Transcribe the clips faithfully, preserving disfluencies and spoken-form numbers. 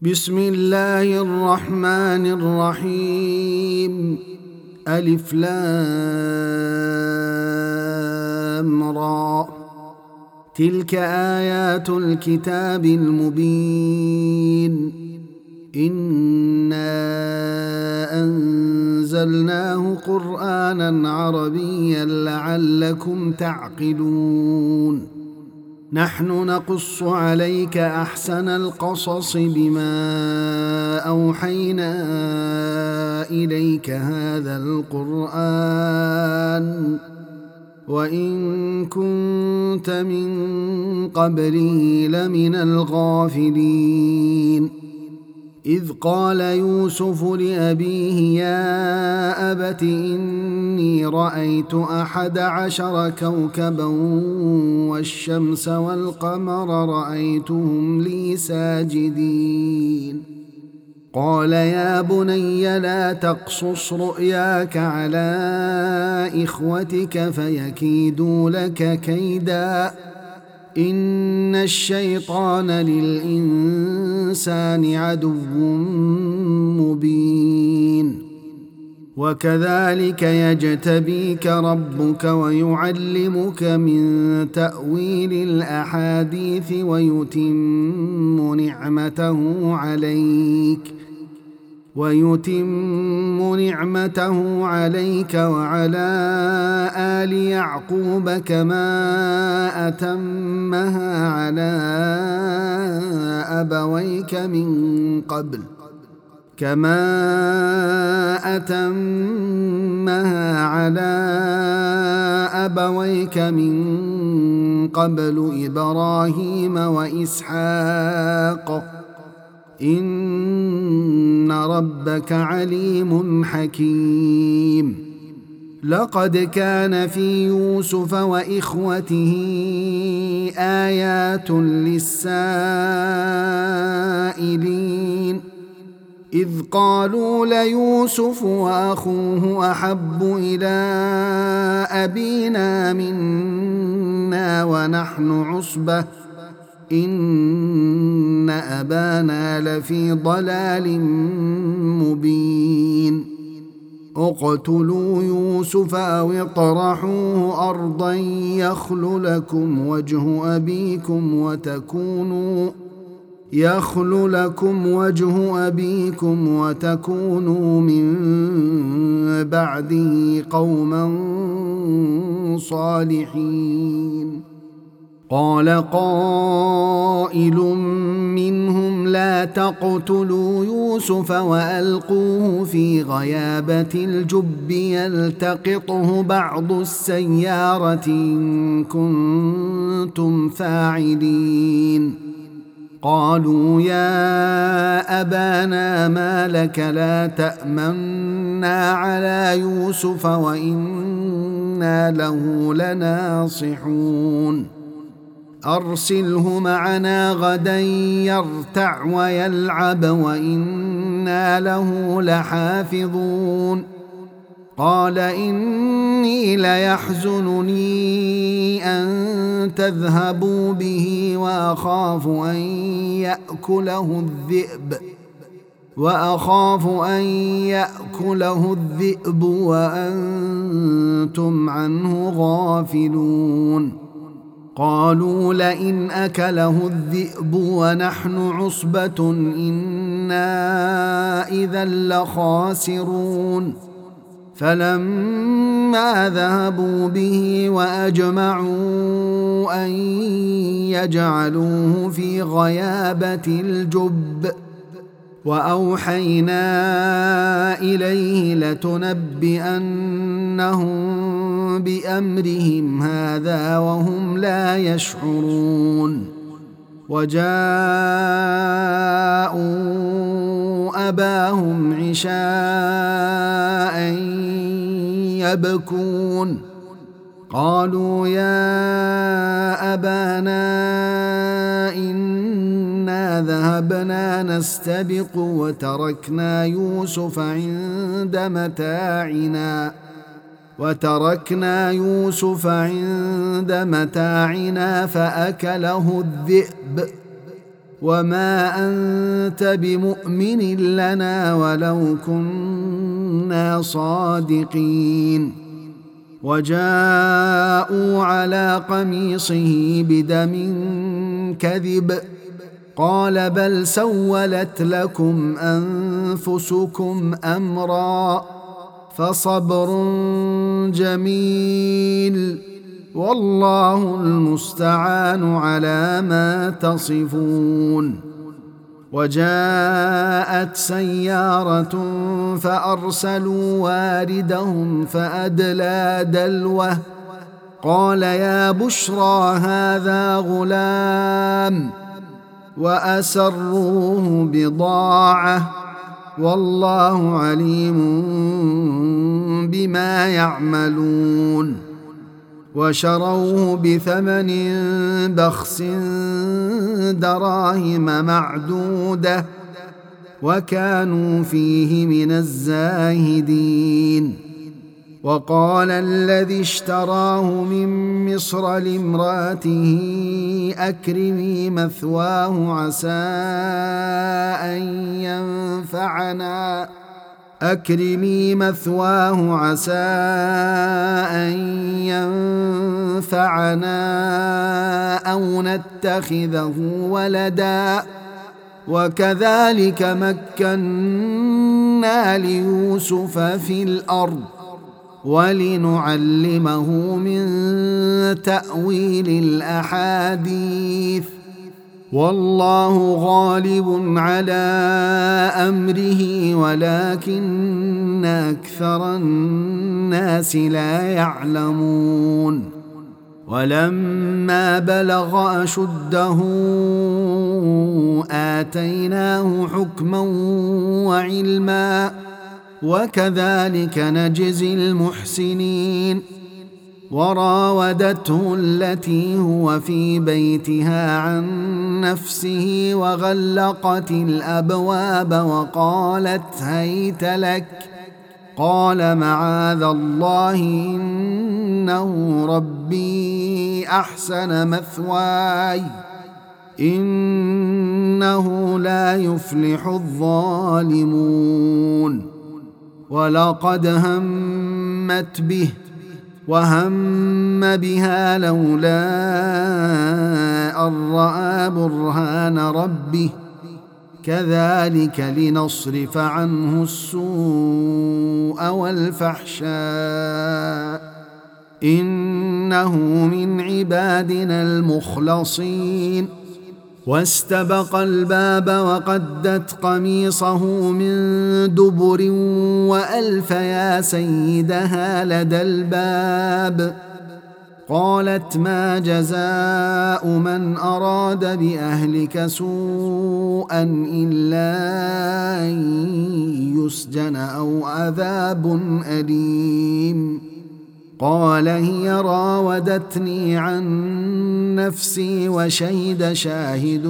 بسم الله الرحمن الرحيم. ألف لام را. تلك آيات الكتاب المبين. إنا أنزلناه قرآنا عربيا لعلكم تعقلون. نحن نقص عليك أحسن القصص بما أوحينا إليك هذا القرآن وإن كنت من قبله لمن الغافلين. إذ قال يوسف لأبيه يا أبت إني رأيت أحد عشر كوكبا والشمس والقمر رأيتهم لي ساجدين. قال يا بني لا تقصص رؤياك على إخوتك فيكيدوا لك كيدا إن الشيطان للإنسان عدو مبين. وكذلك يجتبيك ربك ويعلمك من تأويل الأحاديث ويتم نعمته عليك ويتم نعمته عليك وعلى آل يعقوب كما أتمها على أبويك من قبل كما أتمها على أبويك من قبل إبراهيم وإسحاق إن ربك عليم حكيم. لقد كان في يوسف وإخوته آيات للسائلين إذ قالوا ليوسف وأخوه أحب إلى أبينا منا ونحن عصبة إن أبانا لفي ضلال مبين. اقتلوا يوسف أو اطرحوه أرضا يخل لكم وجه أبيكم وتكونوا يخل لكم وجه أبيكم وتكونوا من بعده قوما صالحين. قال قائل منهم لا تقتلوا يوسف وألقوه في غيابة الجب يلتقطه بعض السيارة إن كنتم فاعلين. قالوا يا أبانا ما لك لا تأمنا على يوسف وإنا له لناصحون. أرسله معنا غدا يرتع ويلعب وإنا له لحافظون. قال إني ليحزنني أن تذهبوا به وأخاف أن يأكله الذئب وأخاف أن يأكله الذئب وأنتم عنه غافلون. قالوا لئن أكله الذئب ونحن عصبة إنا إذا لخاسرون. فلما ذهبوا به وأجمعوا أن يجعلوه في غيابة الجب وأوحينا إليه لتنبئنهم بأمرهم هذا وهم لا يشعرون. وجاءوا أباهم عشاء يبكون. قالوا يا أبانا إنا ذهبنا نستبق وتركنا يوسف عند متاعنا وتركنا يوسف عند متاعنا فأكله الذئب وما أنت بمؤمن لنا ولو كنا صادقين. وجاءوا على قميصه بدم كذب قال بل سولت لكم أنفسكم أمرا فصبر جميل والله المستعان على ما تصفون. وجاءت سيارة فأرسلوا واردهم فأدلى دلوه قال يا بشرى هذا غلام وأسروه بضاعة والله عليم بما يعملون. وشروه بثمن بخس دراهم معدودة وكانوا فيه من الزاهدين. وقال الذي اشتراه من مصر لامرأته أكرمي مثواه عسى أن ينفعنا أكرمي مثواه عسى أن ينفعنا أو نتخذه ولدا وكذلك مكنا ليوسف في الأرض ولنعلمه من تأويل الأحاديث والله غالب على أمره ولكن أكثر الناس لا يعلمون. ولما بلغ أشده آتيناه حكما وعلما وكذلك نجزي المحسنين. وراودته التي هو في بيتها عن نفسه وغلقت الأبواب وقالت هيت لك قال معاذ الله إنه ربي أحسن مثواي إنه لا يفلح الظالمون. ولقد همت به وهم بها لولا أن رأى برهان ربه كذلك لنصرف عنه السوء والفحشاء إنه من عبادنا المخلصين. واستبق الباب وقدت قميصه من دبر وألف يا سيدها لدى الباب قالت ما جزاء من أراد بأهلك سوءا إلا أن يسجن أو عذاب أليم. قال هي راودتني عن نفسي وشهد شاهد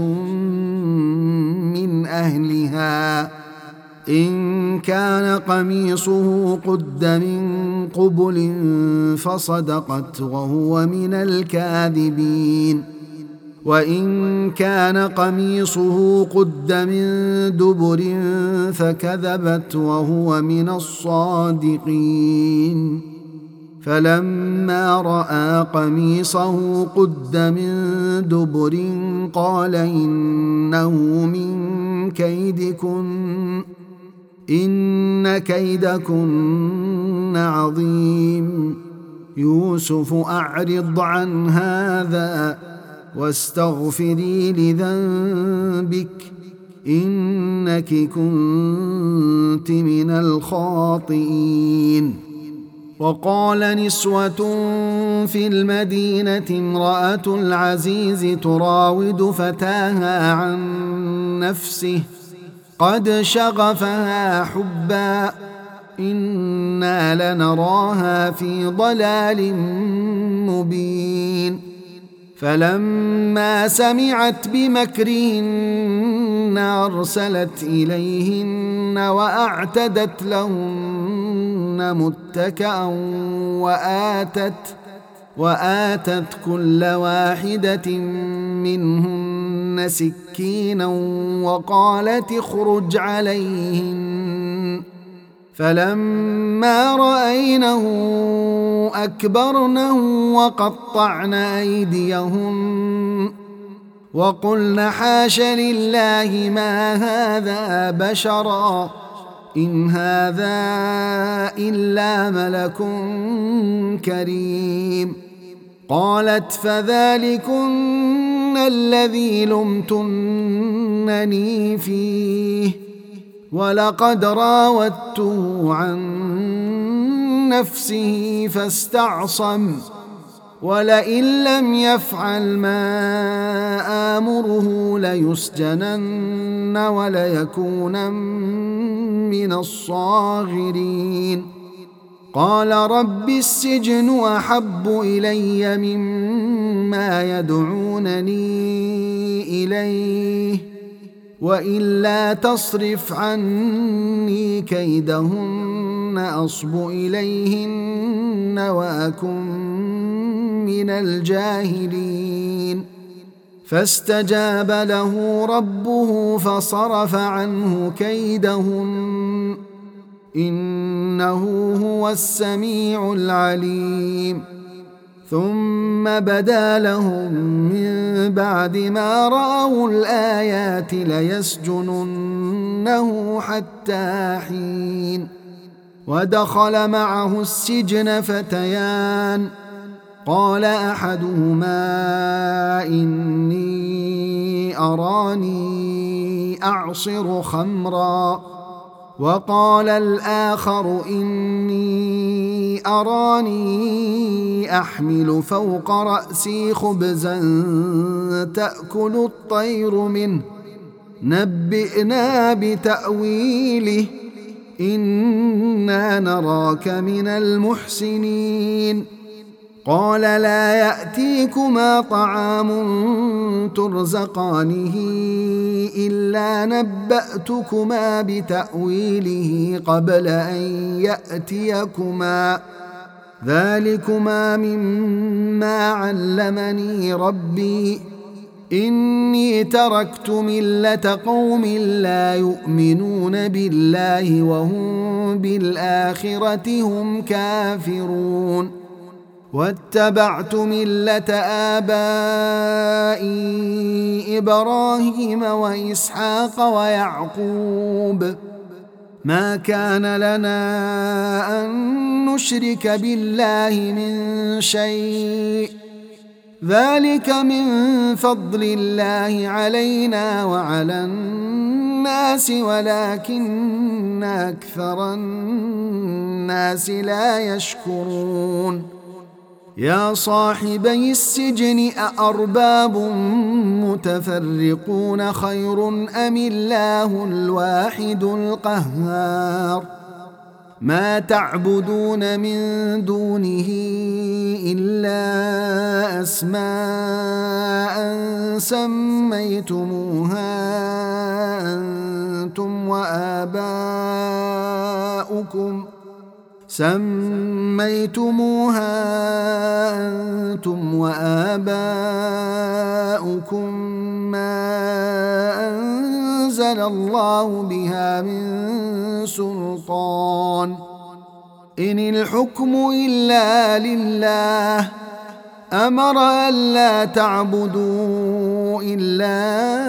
من أهلها إن كان قميصه قد من قبل فصدقت وهو من الكاذبين وإن كان قميصه قد من دبر فكذبت وهو من الصادقين. فلما رأى قميصه قد من دبر قال إنه من كيدكن إن كيدكن عظيم. يوسف أعرض عن هذا واستغفري لذنبك إنك كنت من الخاطئين. وقال نسوة في المدينة امرأة العزيز تراود فتاها عن نفسه قد شغفها حبا إنا لنراها في ضلال مبين. فلما سمعت بمكرهن أرسلت إليهن وأعتدت لهن متكأ وآتت وآتت كل واحدة منهن سكينا وقالت اخرج عليهن فلما رأينه أكبرنه وقطعن أيديهن وقلن حاش لله ما هذا بشرا إن هذا إلا ملك كريم. قالت فذلكن الذي لمتنني فيه ولقد راودته عن نفسه فاستعصم ولئن لم يفعل ما آمره ليسجنن وليكونن من الصاغرين. قال رب السجن أحب إلي مما يدعونني إليه وإلا تصرف عني كيدهن أصب إليهن وأكن من الجاهلين. فاستجاب له ربه فصرف عنه كيدهن إنه هو السميع العليم. ثم بدا لهم من بعد ما رأوا الآيات ليسجننه حتى حين. ودخل معه السجن فتيان قال أحدهما إني أراني أعصر خمرا وقال الآخر إني أراني أحمل فوق رأسي خبزا تأكل الطير منه نبئنا بتأويله إنا نراك من المحسنين. قال لا يأتيكما طعام ترزقانه إلا نبأتكما بتأويله قبل أن يأتيكما ذلكما مما علمني ربي إني تركت ملة قوم لا يؤمنون بالله وهم بالآخرة هم كافرون واتبعت ملة آبائي إبراهيم وإسحاق ويعقوب ما كان لنا أن نشرك بالله من شيء ذلك من فضل الله علينا وعلى الناس ولكن أكثر الناس لا يشكرون. يا صاحبي السجن أأرباب متفرقون خير أم الله الواحد القهار ما تعبدون من دونه إلا أسماء سميتموها أنتم وآباؤكم سميتموها أنتم وآباؤكم ما أنزل الله بها من سلطان إن الحكم إلا لله أمر ألا تعبدوا إلا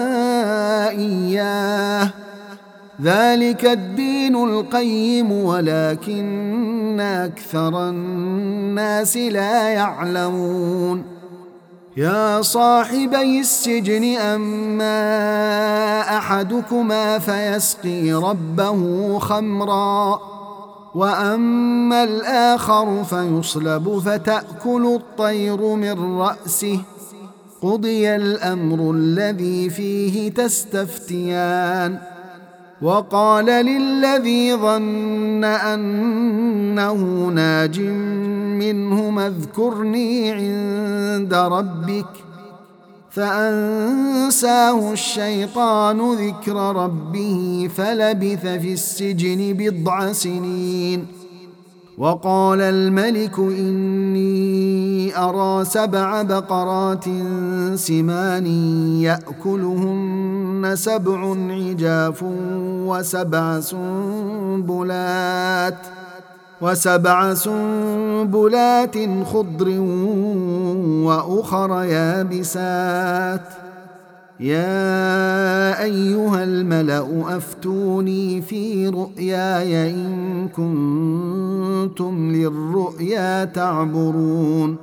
إياه ذلك الدين القيم ولكن أكثر الناس لا يعلمون. يا صاحبي السجن أما أحدكما فيسقي ربه خمرا وأما الآخر فيصلب فتأكل الطير من رأسه قضي الأمر الذي فيه تستفتيان. وقال للذي ظن أنه ناج منهما اذكرني عند ربك فأنساه الشيطان ذكر ربه فلبث في السجن بضع سنين. وقال الملك إني أرى سبع بقرات سمان يأكلهن سبع عجاف وسبع سنبلات وسبع سنبلات خضر وأخر يابسات يا أيها الملأ أفتوني في رؤياي إن كنتم للرؤيا تعبرون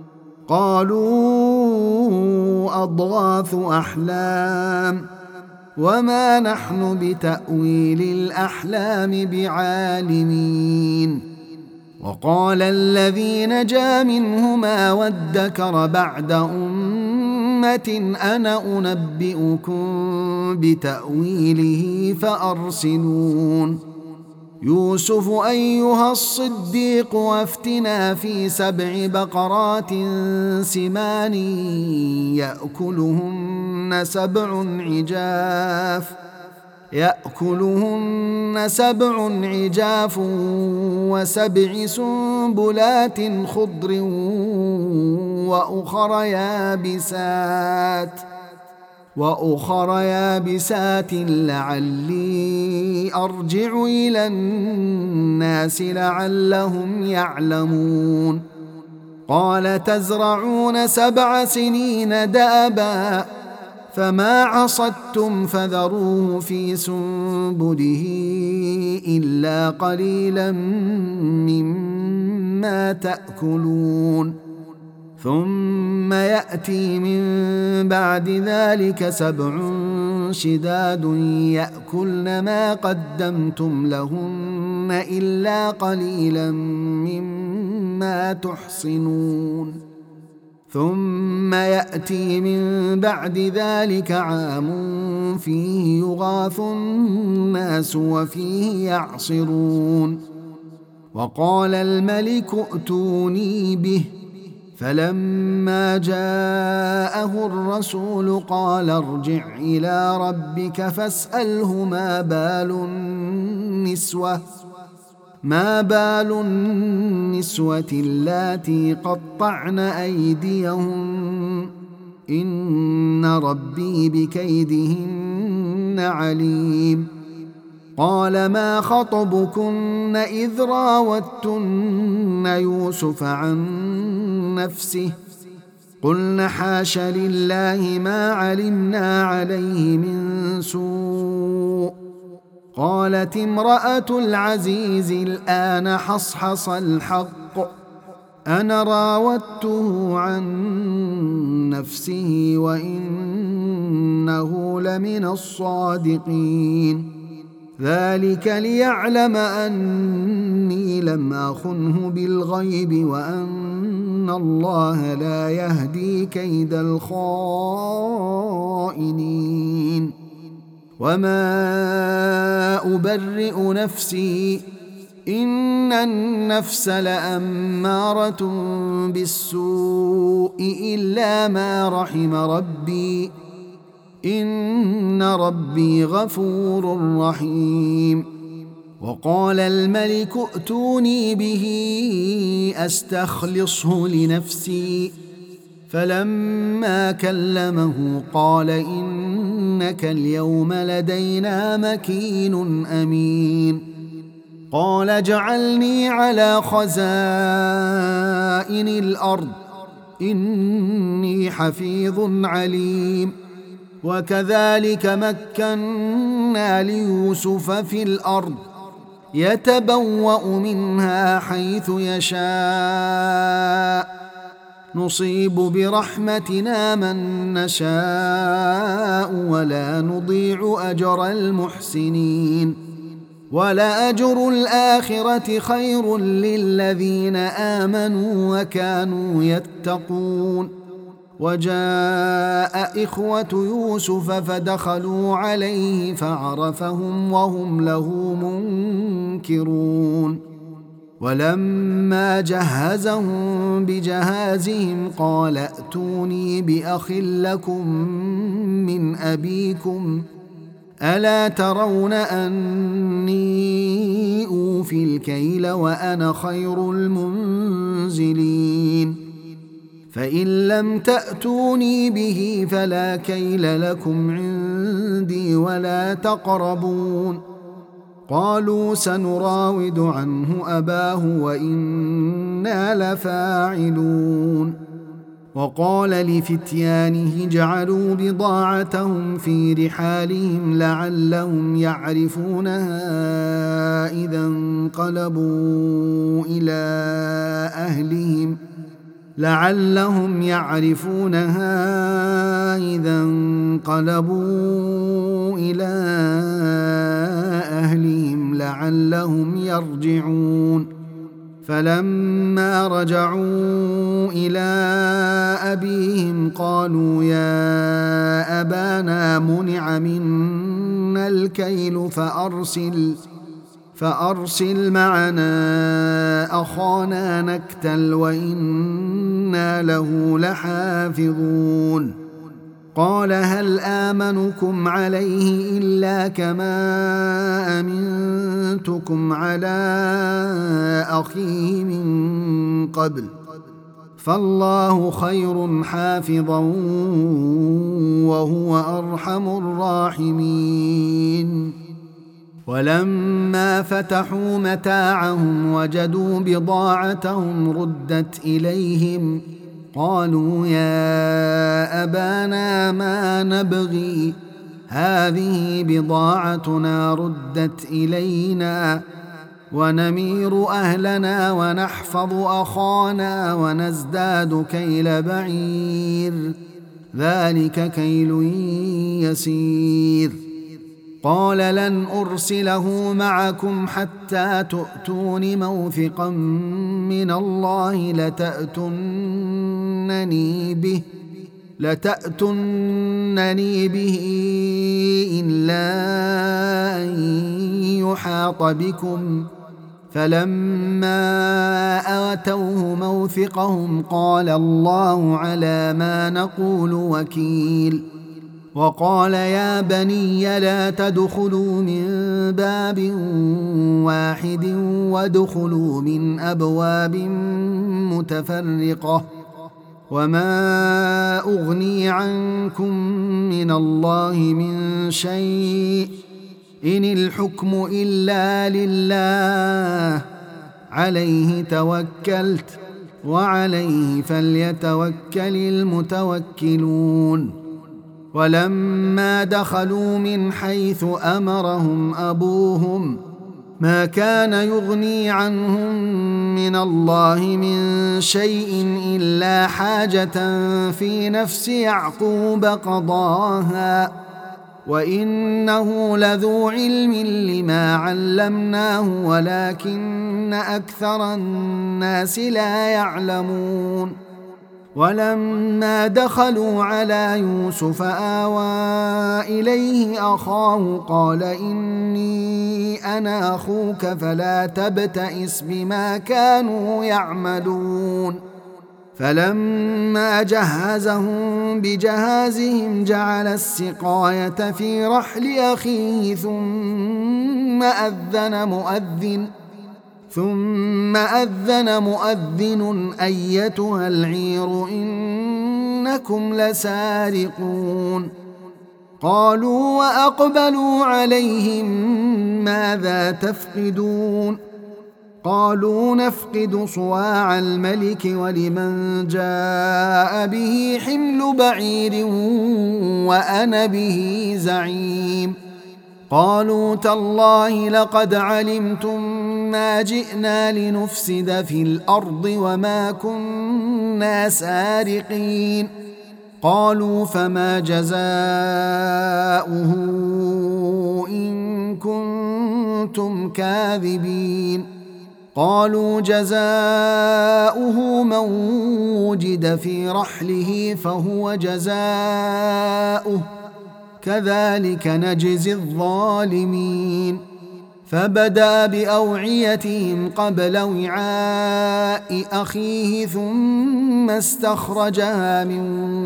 قالوا أضغاث أحلام وما نحن بتأويل الأحلام بعالمين. وقال الذي نجا منهما وادكر بعد أمة أنا أنبئكم بتأويله فأرسلون يوسف أيها الصديق وافتنا في سبع بقرات سمان يأكلهن سبع عجاف يأكلهن سبع عجاف وسبع سنبلات خضر وأخر يابسات وأخر يابسات لعلي أرجع إلى الناس لعلهم يعلمون. قال تزرعون سبع سنين دأبا فما عصدتم فذروه في سنبله إلا قليلا مما تأكلون ثم يأتي من بعد ذلك سبع شداد يأكلن ما قدمتم لهن إلا قليلا مما تحصنون ثم يأتي من بعد ذلك عام فيه يغاث الناس وفيه يعصرون. وقال الملك ائتوني به فلما جاءه الرسول قال ارجع إلى ربك فاسأله ما بال النسوة ما بال النسوة اللاتي قطعن أيديهن إن ربي بكيدهن عليم. قال ما خطبكن إذ راوتن يوسف عن نفسه قلن حاش لله ما علمنا عليه من سوء قالت امرأة العزيز الآن حصحص الحق أنا راودته عن نفسه وإنه لمن الصادقين ذلك ليعلم أني لم أخنه بالغيب وأن الله لا يهدي كيد الخائنين. وما أبرئ نفسي إن النفس لأمارة بالسوء إلا ما رحم ربي إن ربي غفور رحيم. وقال الملك ائتوني به أستخلصه لنفسي فلما كلمه قال إنك اليوم لدينا مكين أمين. قال اجعلني على خزائن الأرض إني حفيظ عليم. وكذلك مكنا ليوسف في الأرض يتبوأ منها حيث يشاء نصيب برحمتنا من نشاء ولا نضيع أجر المحسنين ولأجر الآخرة خير للذين آمنوا وكانوا يتقون. وجاء إخوة يوسف فدخلوا عليه فعرفهم وهم له منكرون. ولما جهزهم بجهازهم قال ائتوني بأخ لكم من أبيكم ألا ترون أني أوفي الكيل وأنا خير المنزلين. فإن لم تأتوني به فلا كيل لكم عندي ولا تقربون. قالوا سنراود عنه أباه وإنا لفاعلون. وقال لفتيانه اجعلوا بضاعتهم في رحالهم لعلهم يعرفونها إذا انقلبوا إلى أهلهم لعلهم يعرفونها إذا انقلبوا إلى أهلهم لعلهم يرجعون. فلما رجعوا إلى أبيهم قالوا يا أبانا منع منا الكيل فأرسل فأرسل معنا أخانا نكتل وإنا له لحافظون. قال هل آمنكم عليه إلا كما أمنتكم على أخيه من قبل فالله خير حافظا وهو أرحم الراحمين. ولما فتحوا متاعهم وجدوا بضاعتهم ردت إليهم قالوا يا أبانا ما نبغي هذه بضاعتنا ردت إلينا ونمير أهلنا ونحفظ أخانا ونزداد كيل بعير ذلك كيل يسير. قال لن أرسله معكم حتى تؤتون موثقا من الله لتأتونني به لتأتونني به إلا أن يحاط بكم. فلما آتوه موثقهم قال الله على ما نقول وكيل. وقال يا بني لا تدخلوا من باب واحد وادخلوا من أبواب متفرقة وما أغني عنكم من الله من شيء إن الحكم إلا لله عليه توكلت وعليه فليتوكل المتوكلون. ولما دخلوا من حيث أمرهم أبوهم ما كان يغني عنهم من الله من شيء إلا حاجة في نفس يعقوب قضاها وإنه لذو علم لما علمناه ولكن أكثر الناس لا يعلمون. ولما دخلوا على يوسف آوى إليه أخاه قال إني أنا أخوك فلا تبتئس بما كانوا يعملون. فلما جهزهم بجهازهم جعل السقاية في رحل أخيه ثم أذن مؤذن ثم أذن مؤذن أيتها العير إنكم لسارقون. قالوا وأقبلوا عليهم ماذا تفقدون قالوا نفقد صواع الملك ولمن جاء به حمل بعير وأنا به زعيم. قالوا تالله لقد علمتم ما جئنا لنفسد في الأرض وما كنا سارقين. قالوا فما جزاؤه إن كنتم كاذبين. قالوا جزاؤه من وجد في رحله فهو جزاؤه كذلك نجزي الظالمين. فبدأ بأوعيتهم قبل وعاء أخيه ثم استخرجها من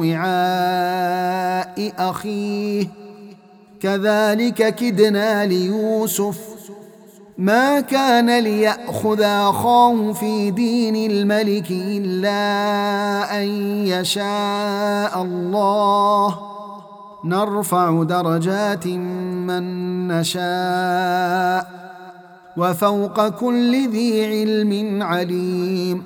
وعاء أخيه كذلك كدنا ليوسف ما كان ليأخذ أخاه في دين الملك إلا أن يشاء الله نرفع درجات من نشاء وفوق كل ذي علم عليم.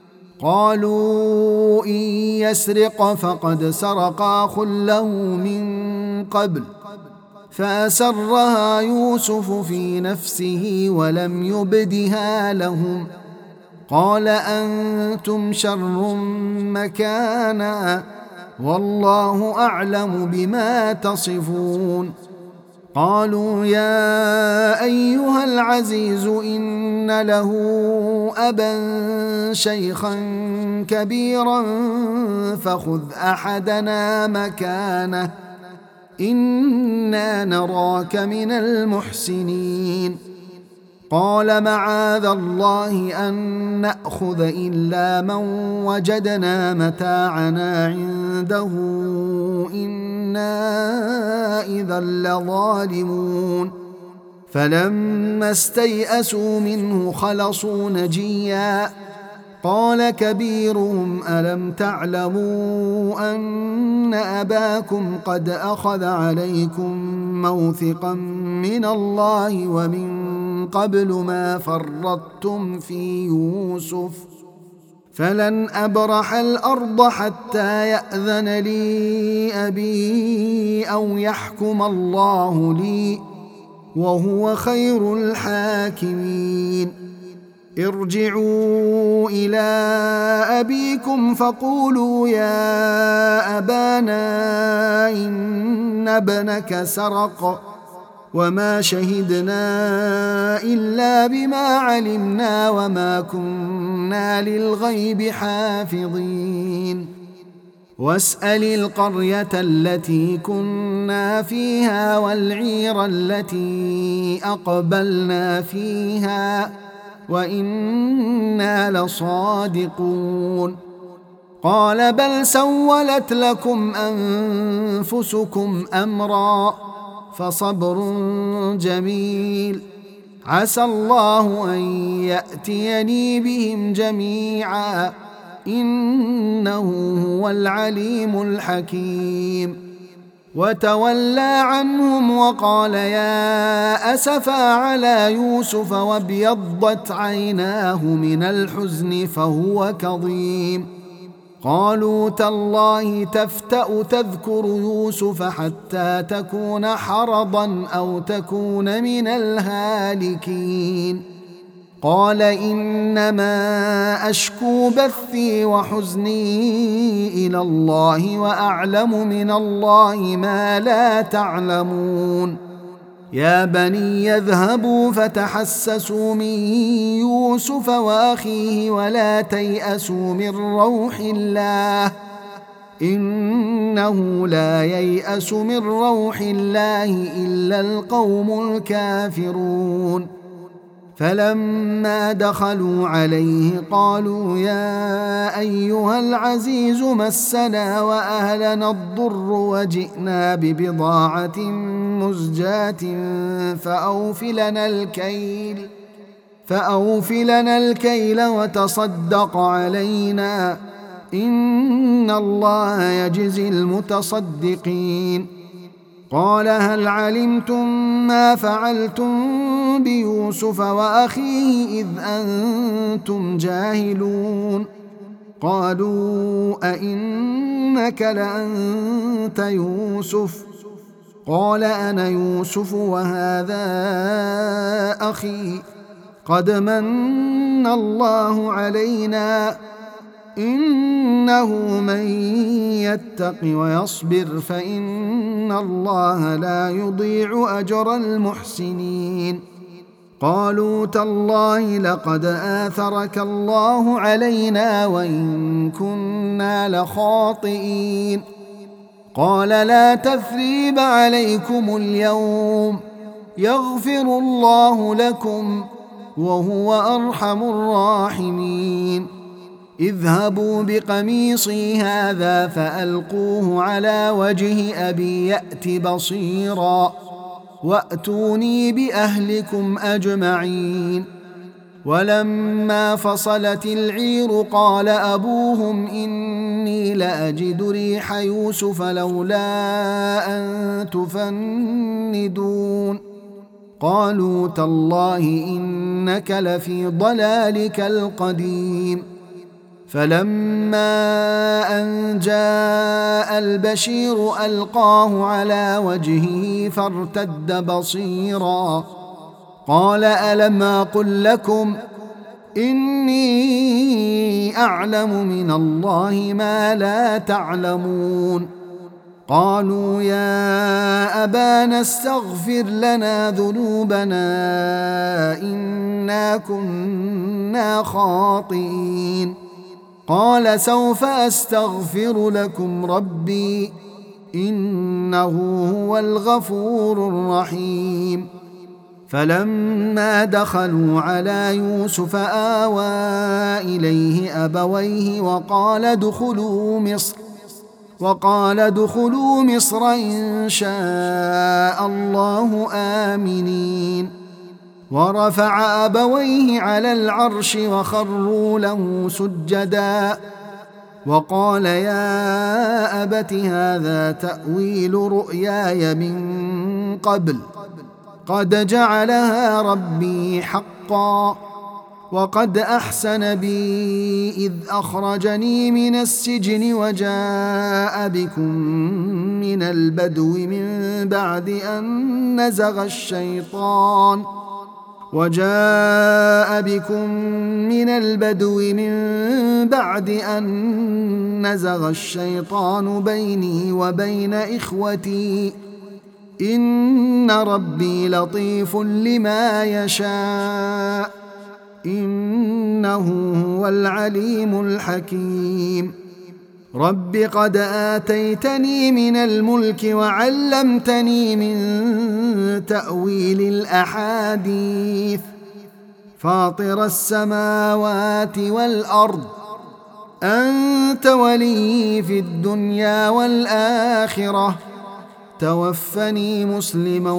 قالوا إن يسرق فقد سرق أخ له من قبل فأسرها يوسف في نفسه ولم يبدها لهم قال أنتم شر مكانا والله أعلم بما تصفون. قالوا يا أيها العزيز إن له أبا شيخا كبيرا فخذ أحدنا مكانه إنا نراك من المحسنين. قال معاذ الله أن نأخذ إلا من وجدنا متاعنا عنده إنا إذا لظالمون. فلما استيئسوا منه خلصوا نجيا قال كبيرهم ألم تعلموا أن أباكم قد أخذ عليكم موثقا من الله ومن قبل ما فرطتم في يوسف فلن أبرح الأرض حتى يأذن لي أبي أو يحكم الله لي وهو خير الحاكمين. ارجعوا إلى أبيكم فقولوا يا أبانا إن ابنك سرق وما شهدنا إلا بما علمنا وما كنا للغيب حافظين. واسأل القرية التي كنا فيها والعير التي أقبلنا فيها وإنا لصادقون. قال بل سولت لكم أنفسكم أمرا فصبر جميل عسى الله أن يأتيني بهم جميعا إنه هو العليم الحكيم. وتولى عنهم وقال يا أسفا على يوسف وابيضت عيناه من الحزن فهو كظيم. قالوا تالله تفتأ تذكر يوسف حتى تكون حرضا أو تكون من الهالكين. قال إنما أشكو بثي وحزني إلى الله وأعلم من الله ما لا تعلمون. يا بني يذهبوا فتحسسوا من يوسف وأخيه ولا تيأسوا من روح الله إنه لا ييأس من روح الله إلا القوم الكافرون. فلما دخلوا عليه قالوا يا أيها العزيز مسنا وأهلنا الضر وجئنا ببضاعة مزجاة فأوفلنا الكيل فأوفلنا الكيل وتصدق علينا إن الله يجزي المتصدقين. قال هل علمتم ما فعلتم بيوسف وأخيه إذ أنتم جاهلون؟ قالوا أئنك لأنت يوسف؟ قال أنا يوسف وهذا أخي قد من الله علينا إنه من يتق ويصبر فإن الله لا يضيع أجر المحسنين. قالوا تالله لقد آثرك الله علينا وإن كنا لخاطئين. قال لا تثريب عليكم اليوم يغفر الله لكم وهو أرحم الراحمين. اذهبوا بقميصي هذا فألقوه على وجه أبي يأت بصيرا وأتوني بأهلكم أجمعين. ولما فصلت العير قال أبوهم إني لأجد ريح يوسف لولا أن تفندون قالوا تالله إنك لفي ضلالك القديم. فلما أن جاء البشير ألقاه على وجهه فارتد بصيرا قال ألم أقل لكم إني أعلم من الله ما لا تعلمون قالوا يا أبانا استغفر لنا ذنوبنا إنا كنا خاطئين قال سوف أستغفر لكم ربي إنه هو الغفور الرحيم. فلما دخلوا على يوسف آوى إليه أبويه وقال ادخلوا مصر وقال ادخلوا مصر إن شاء الله آمنين. ورفع أبويه على العرش وخروا له سجدا وقال يا أبت هذا تأويل رؤياي من قبل قد جعلها ربي حقا وقد أحسن بي إذ أخرجني من السجن وجاء بكم من البدو من بعد أن نزغ الشيطان وجاء بكم من البدو من بعد أن نزغ الشيطان بيني وبين إخوتي إن ربي لطيف لما يشاء إنه هو العليم الحكيم. رب قد آتيتني من الملك وعلمتني من تأويل الأحاديث فاطر السماوات والأرض أنت ولي في الدنيا والآخرة توفني مسلما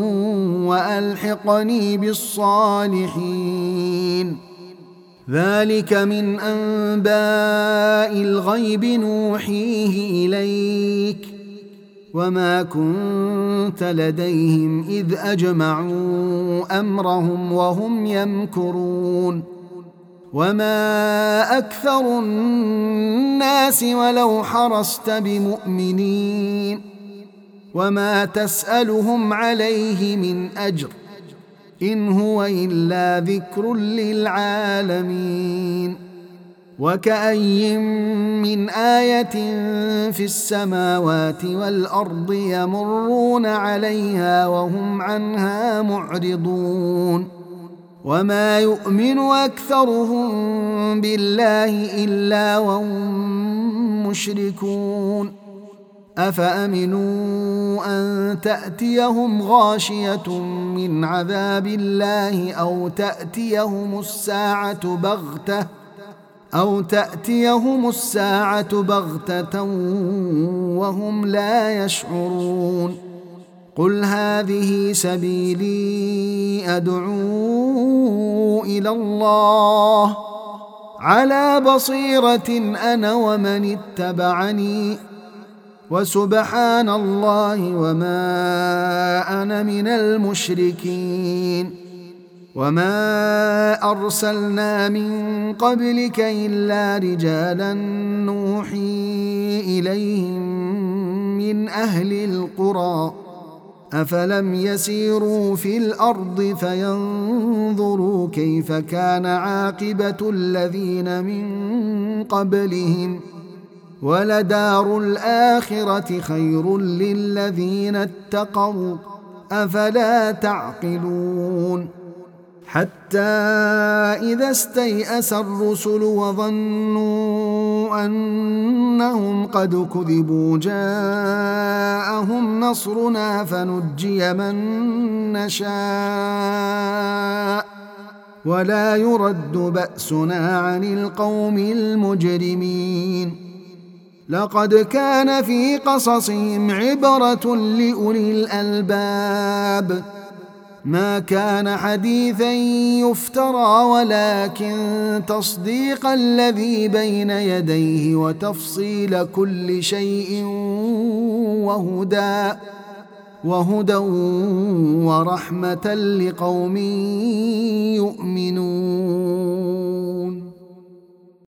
وألحقني بالصالحين. ذلك من أنباء الغيب نوحيه إليك وما كنت لديهم إذ أجمعوا أمرهم وهم يمكرون وما أكثر الناس ولو حرصت بمؤمنين وما تسألهم عليه من أجر إن هو إلا ذكر للعالمين. وكأي من آية في السماوات والأرض يمرون عليها وهم عنها معرضون وما يؤمن أكثرهم بالله إلا وهم مشركون أفأمنوا أن تأتيهم غاشية من عذاب الله أو تأتيهم الساعة بغتة أو تأتيهم الساعة بغتة وهم لا يشعرون قل هذه سبيلي أدعو إلى الله على بصيرة أنا ومن اتبعني وسبحان الله وما أنا من المشركين. وما أرسلنا من قبلك إلا رجالا نوحي إليهم من أهل القرى أفلم يسيروا في الأرض فينظروا كيف كان عاقبة الذين من قبلهم ولدار الآخرة خير للذين اتقوا أفلا تعقلون. حتى إذا استيأس الرسل وظنوا أنهم قد كذبوا جاءهم نصرنا فنجي من نشاء ولا يرد بأسنا عن القوم المجرمين. لقد كان في قصصهم عبرة لأولي الألباب ما كان حديثا يفترى ولكن تصديق الذي بين يديه وتفصيل كل شيء وهدى وهدى ورحمة لقوم يؤمنون